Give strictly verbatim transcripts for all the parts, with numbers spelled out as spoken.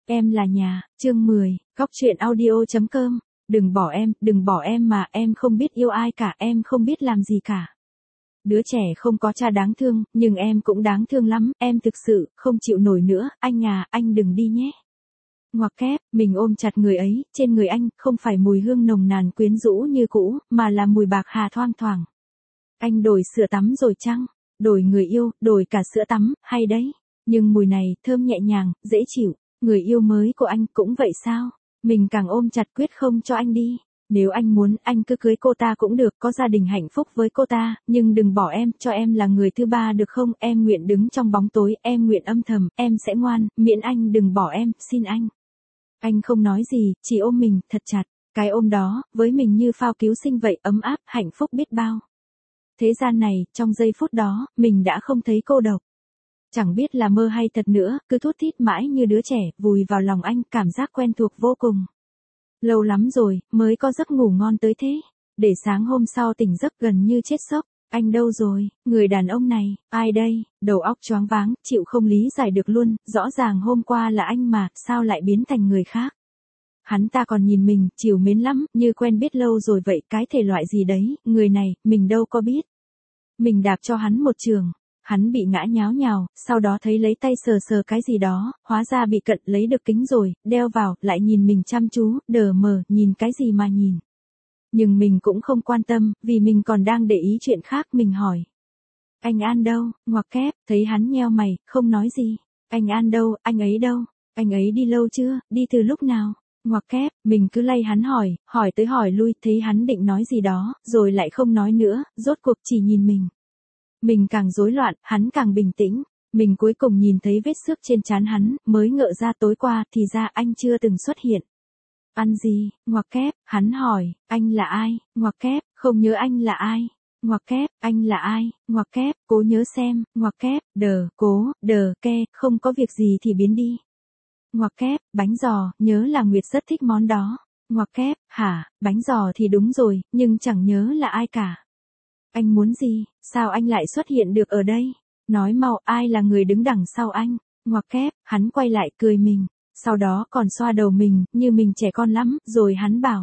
Em là nhà, chương mười, góc truyện audio.com. Đừng bỏ em, đừng bỏ em mà, em không biết yêu ai cả, em không biết làm gì cả. Đứa trẻ không có cha đáng thương, nhưng em cũng đáng thương lắm, em thực sự, không chịu nổi nữa, anh à, anh đừng đi nhé. Ngoặc kép, mình ôm chặt người ấy, trên người anh, không phải mùi hương nồng nàn quyến rũ như cũ, mà là mùi bạc hà thoang thoảng. Anh đổi sữa tắm rồi chăng? Đổi người yêu, đổi cả sữa tắm, hay đấy. Nhưng mùi này, thơm nhẹ nhàng, dễ chịu. Người yêu mới của anh cũng vậy sao? Mình càng ôm chặt quyết không cho anh đi. Nếu anh muốn, anh cứ cưới cô ta cũng được, có gia đình hạnh phúc với cô ta, nhưng đừng bỏ em, cho em là người thứ ba được không? Em nguyện đứng trong bóng tối, em nguyện âm thầm, em sẽ ngoan, miễn anh đừng bỏ em, xin anh. Anh không nói gì, chỉ ôm mình, thật chặt. Cái ôm đó, với mình như phao cứu sinh vậy, ấm áp, hạnh phúc biết bao. Thế gian này, trong giây phút đó, mình đã không thấy cô độc. Chẳng biết là mơ hay thật nữa, cứ thút thít mãi như đứa trẻ, vùi vào lòng anh, cảm giác quen thuộc vô cùng. Lâu lắm rồi, mới có giấc ngủ ngon tới thế. Để sáng hôm sau tỉnh giấc gần như chết sốc. Anh đâu rồi, người đàn ông này, ai đây, đầu óc choáng váng, chịu không lý giải được luôn, rõ ràng hôm qua là anh mà, sao lại biến thành người khác. Hắn ta còn nhìn mình, chiều mến lắm, như quen biết lâu rồi vậy, cái thể loại gì đấy, người này, mình đâu có biết. Mình đạp cho hắn một trường. Hắn bị ngã nháo nhào, sau đó thấy lấy tay sờ sờ cái gì đó, hóa ra bị cận lấy được kính rồi, đeo vào, lại nhìn mình chăm chú, đờ mờ, nhìn cái gì mà nhìn. Nhưng mình cũng không quan tâm, vì mình còn đang để ý chuyện khác, mình hỏi. Anh An đâu, ngoặc kép, thấy hắn nheo mày, không nói gì. Anh An đâu, anh ấy đâu, anh ấy đi lâu chưa, đi từ lúc nào? Ngoặc kép, mình cứ lay hắn hỏi, hỏi tới hỏi lui, thấy hắn định nói gì đó, rồi lại không nói nữa, rốt cuộc chỉ nhìn mình. Mình càng rối loạn, hắn càng bình tĩnh. Mình cuối cùng nhìn thấy vết xước trên trán hắn, mới ngỡ ra tối qua, thì ra anh chưa từng xuất hiện. Ăn gì? Ngoặc kép, hắn hỏi, anh là ai? Ngoặc kép, không nhớ anh là ai? Ngoặc kép, anh là ai? Ngoặc kép, cố nhớ xem, ngoặc kép, đờ, cố, đờ, ke, không có việc gì thì biến đi. Ngoặc kép, bánh giò, nhớ là Nguyệt rất thích món đó. Ngoặc kép, hả, bánh giò thì đúng rồi, nhưng chẳng nhớ là ai cả. Anh muốn gì, sao anh lại xuất hiện được ở đây? Nói mau, ai là người đứng đằng sau anh? Ngoặc kép, hắn quay lại cười mình, sau đó còn xoa đầu mình, như mình trẻ con lắm, rồi hắn bảo.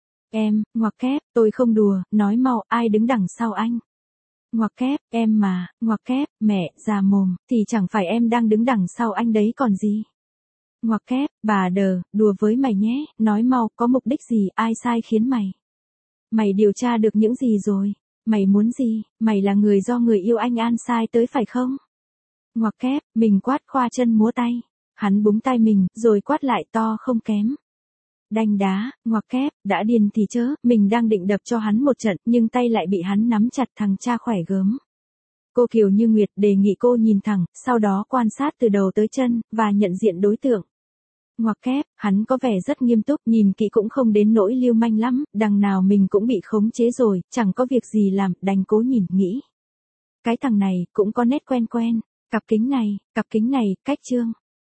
Em, ngoặc kép, tôi không đùa, nói mau, ai đứng đằng sau anh? Ngoặc kép, em mà, ngoặc kép, mẹ, già mồm, thì chẳng phải em đang đứng đằng sau anh đấy còn gì? Ngoặc kép, bà đờ, đùa với mày nhé, nói mau, có mục đích gì, ai sai khiến mày? Mày điều tra được những gì rồi? Mày muốn gì, mày là người do người yêu anh An sai tới phải không? Ngoặc kép, mình quát khoa chân múa tay. Hắn búng tay mình, rồi quát lại to không kém. Đanh đá, ngoặc kép, đã điên thì chớ, mình đang định đập cho hắn một trận, nhưng tay lại bị hắn nắm chặt, thằng cha khỏe gớm. Cô Kiều Như Nguyệt đề nghị cô nhìn thẳng, sau đó quan sát từ đầu tới chân, và nhận diện đối tượng. Ngoặc kép, hắn có vẻ rất nghiêm túc, nhìn kỹ cũng không đến nỗi lưu manh lắm, đằng nào mình cũng bị khống chế rồi, chẳng có việc gì làm, đành cố nhìn, nghĩ. Cái thằng này, cũng có nét quen quen, cặp kính này, cặp kính này, cách trương.